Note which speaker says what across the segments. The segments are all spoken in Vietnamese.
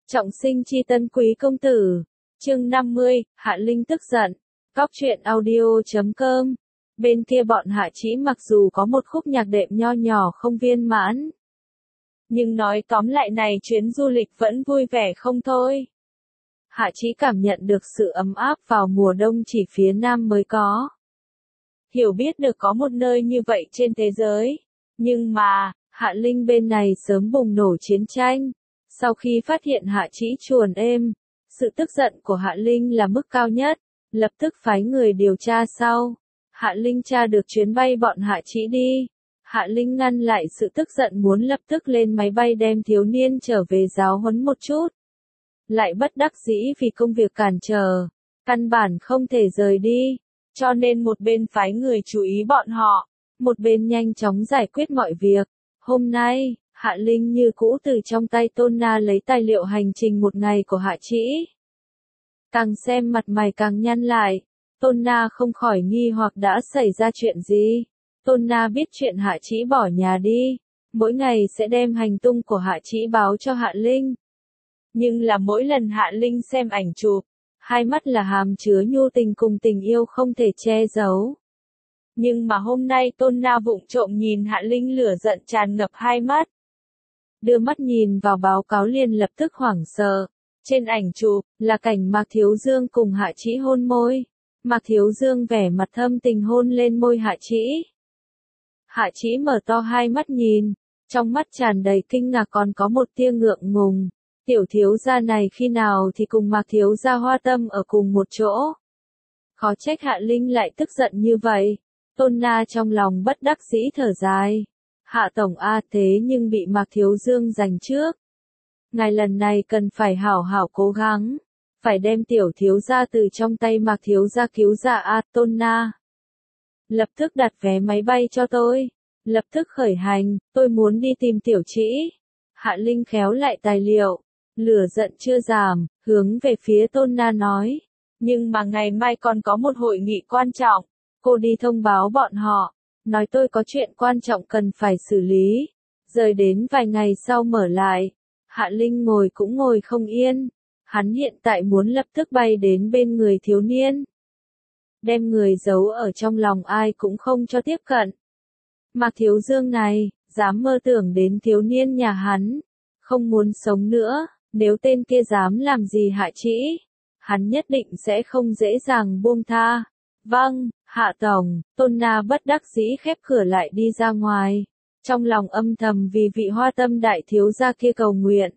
Speaker 1: Trọng sinh chi tân quý công tử. Chương 50, Hạ Linh tức giận. Cóc truyện audio.com. Bên kia bọn Hạ Chỉ mặc dù có một khúc nhạc đệm nho nhỏ không viên mãn, nhưng nói tóm lại này chuyến du lịch vẫn vui vẻ không thôi. Hạ Chỉ cảm nhận được sự ấm áp vào mùa đông chỉ phía Nam mới có. Hiểu biết được có một nơi như vậy trên thế giới. Nhưng mà, Hạ Linh bên này sớm bùng nổ chiến tranh. Sau khi phát hiện Hạ Chỉ chuồn êm, sự tức giận của Hạ Linh là mức cao nhất, lập tức phái người điều tra sau. Hạ Linh tra được chuyến bay bọn Hạ Chỉ đi. Hạ Linh ngăn lại sự tức giận muốn lập tức lên máy bay đem thiếu niên trở về giáo huấn một chút. Lại bất đắc dĩ vì công việc cản trở, căn bản không thể rời đi, cho nên một bên phái người chú ý bọn họ, một bên nhanh chóng giải quyết mọi việc. Hôm nay, Hạ Linh như cũ từ trong tay Tôn Na lấy tài liệu hành trình một ngày của Hạ Chỉ. Càng xem mặt mày càng nhăn lại, Tôn Na không khỏi nghi hoặc đã xảy ra chuyện gì. Tôn Na biết chuyện Hạ Chỉ bỏ nhà đi, mỗi ngày sẽ đem hành tung của Hạ Chỉ báo cho Hạ Linh. Nhưng là mỗi lần Hạ Linh xem ảnh chụp, hai mắt là hàm chứa nhu tình cùng tình yêu không thể che giấu. Nhưng mà hôm nay Tôn Na vụng trộm nhìn Hạ Linh lửa giận tràn ngập hai mắt. Đưa mắt nhìn vào báo cáo liền lập tức hoảng sợ. Trên ảnh chụp là cảnh Mạc Thiếu Dương cùng Hạ Chỉ hôn môi. Mạc Thiếu Dương vẻ mặt thâm tình hôn lên môi Hạ Chỉ. Hạ Chỉ mở to hai mắt nhìn, trong mắt tràn đầy kinh ngạc còn có một tia ngượng ngùng. Tiểu thiếu gia này khi nào thì cùng Mạc Thiếu gia Hoa Tâm ở cùng một chỗ. Khó trách Hạ Linh lại tức giận như vậy. Tôn Na trong lòng bất đắc dĩ thở dài. Hạ tổng a thế nhưng bị Mạc Thiếu Dương giành trước. Ngài lần này cần phải hảo hảo cố gắng. Phải đem tiểu thiếu gia từ trong tay Mạc Thiếu gia cứu ra a Tôn Na. Lập tức đặt vé máy bay cho tôi. Lập tức khởi hành, tôi muốn đi tìm tiểu Chỉ. Hạ Linh khéo lại tài liệu. Lửa giận chưa giảm, hướng về phía Tôn Na nói. Nhưng mà ngày mai còn có một hội nghị quan trọng. Cô đi thông báo bọn họ. Nói tôi có chuyện quan trọng cần phải xử lý. Rời đến vài ngày sau mở lại. Hạ Linh ngồi cũng ngồi không yên. Hắn hiện tại muốn lập tức bay đến bên người thiếu niên. Đem người giấu ở trong lòng ai cũng không cho tiếp cận. Mạc Thiếu Dương này, dám mơ tưởng đến thiếu niên nhà hắn. Không muốn sống nữa, nếu tên kia dám làm gì Hạ Chỉ, hắn nhất định sẽ không dễ dàng buông tha. Vâng, Hạ tổng, Tôn Na bất đắc dĩ khép cửa lại đi ra ngoài. Trong lòng âm thầm vì vị Hoa Tâm đại thiếu gia kia cầu nguyện.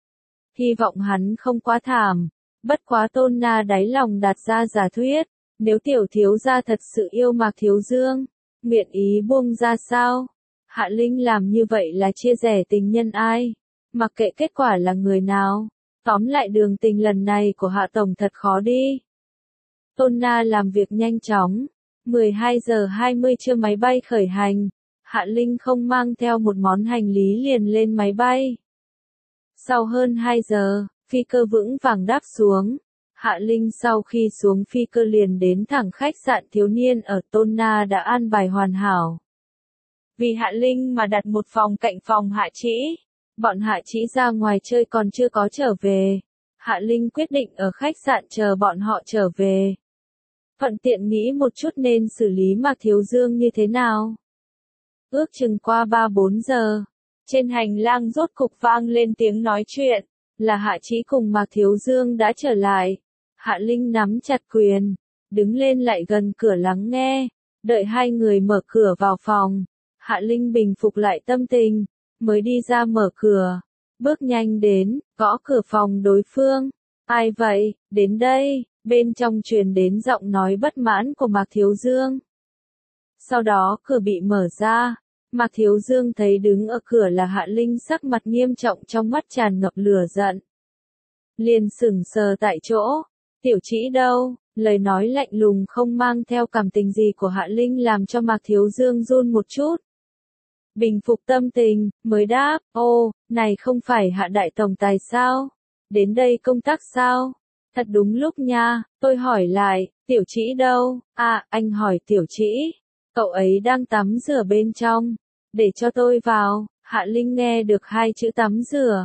Speaker 1: Hy vọng hắn không quá thảm, bất quá Tôn Na đáy lòng đặt ra giả thuyết. Nếu tiểu thiếu gia thật sự yêu Mạc Thiếu Dương, nguyện ý buông ra sao? Hạ Linh làm như vậy là chia rẽ tình nhân ai? Mặc kệ kết quả là người nào. Tóm lại đường tình lần này của Hạ tổng thật khó đi. Tôn Na làm việc nhanh chóng. 12 giờ 20 trưa máy bay khởi hành. Hạ Linh không mang theo một món hành lý liền lên máy bay. Sau hơn 2 giờ, phi cơ vững vàng đáp xuống. Hạ Linh sau khi xuống phi cơ liền đến thẳng khách sạn thiếu niên ở Tôn Na đã an bài hoàn hảo. Vì Hạ Linh mà đặt một phòng cạnh phòng Hạ Chỉ. Bọn Hạ Chỉ ra ngoài chơi còn chưa có trở về. Hạ Linh quyết định ở khách sạn chờ bọn họ trở về. Thuận tiện nghĩ một chút nên xử lý Mạc Thiếu Dương như thế nào. Ước chừng qua 3-4 giờ. Trên hành lang rốt cục vang lên tiếng nói chuyện. Là Hạ Chỉ cùng Mạc Thiếu Dương đã trở lại. Hạ Linh nắm chặt quyền. Đứng lên lại gần cửa lắng nghe. Đợi hai người mở cửa vào phòng. Hạ Linh bình phục lại tâm tình. Mới đi ra mở cửa. Bước nhanh đến, gõ cửa phòng đối phương. Ai vậy, đến đây, bên trong truyền đến giọng nói bất mãn của Mạc Thiếu Dương. Sau đó cửa bị mở ra. Mạc Thiếu Dương thấy đứng ở cửa là Hạ Linh sắc mặt nghiêm trọng trong mắt tràn ngập lửa giận. Liền sững sờ tại chỗ. Tiểu Chỉ đâu? Lời nói lạnh lùng không mang theo cảm tình gì của Hạ Linh làm cho Mạc Thiếu Dương run một chút. Bình phục tâm tình, mới đáp, ô, này không phải Hạ đại tổng tài sao? Đến đây công tác sao? Thật đúng lúc nha, tôi hỏi lại, Tiểu Chỉ đâu? À, anh hỏi Tiểu Chỉ. Cậu ấy đang tắm rửa bên trong. Để cho tôi vào. Hạ Linh nghe được hai chữ tắm rửa.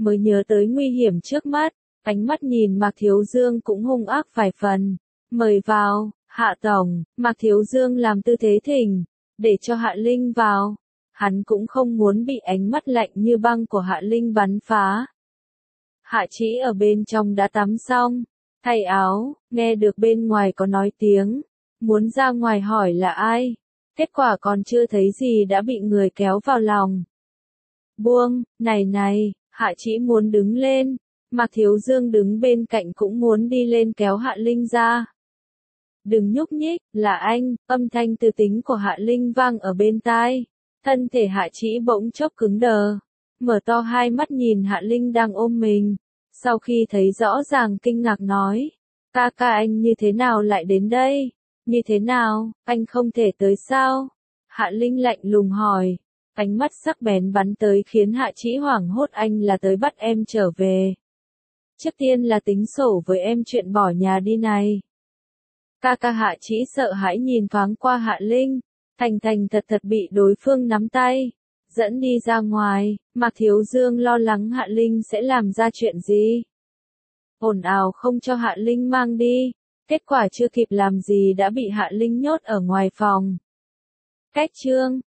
Speaker 1: mới nhớ tới nguy hiểm trước mắt, ánh mắt nhìn Mạc Thiếu Dương cũng hung ác vài phần. Mời vào, Hạ Tổng, Mạc Thiếu Dương làm tư thế thỉnh, để cho Hạ Linh vào. Hắn cũng không muốn bị ánh mắt lạnh như băng của Hạ Linh bắn phá. Hạ Chỉ ở bên trong đã tắm xong, thay áo, nghe được bên ngoài có nói tiếng, muốn ra ngoài hỏi là ai. Kết quả còn chưa thấy gì đã bị người kéo vào lòng. Buông, này, Hạ Chỉ muốn đứng lên, Mạc Thiếu Dương đứng bên cạnh cũng muốn đi lên kéo Hạ Linh ra. Đừng nhúc nhích, là anh, âm thanh từ tính của Hạ Linh vang ở bên tai. Thân thể Hạ Chỉ bỗng chốc cứng đờ, mở to hai mắt nhìn Hạ Linh đang ôm mình. Sau khi thấy rõ ràng kinh ngạc nói, ca anh như thế nào lại đến đây? Như thế nào, anh không thể tới sao? Hạ Linh lạnh lùng hỏi, ánh mắt sắc bén bắn tới khiến Hạ Chỉ hoảng hốt. Anh là tới bắt em trở về. Trước tiên là tính sổ với em chuyện bỏ nhà đi này. Ca Hạ Chỉ sợ hãi nhìn thoáng qua Hạ Linh, thành thật bị đối phương nắm tay, dẫn đi ra ngoài. Mạc Thiếu Dương lo lắng Hạ Linh sẽ làm ra chuyện gì. Ồn ào không cho Hạ Linh mang đi, kết quả chưa kịp làm gì đã bị Hạ Linh nhốt ở ngoài phòng. Cách chương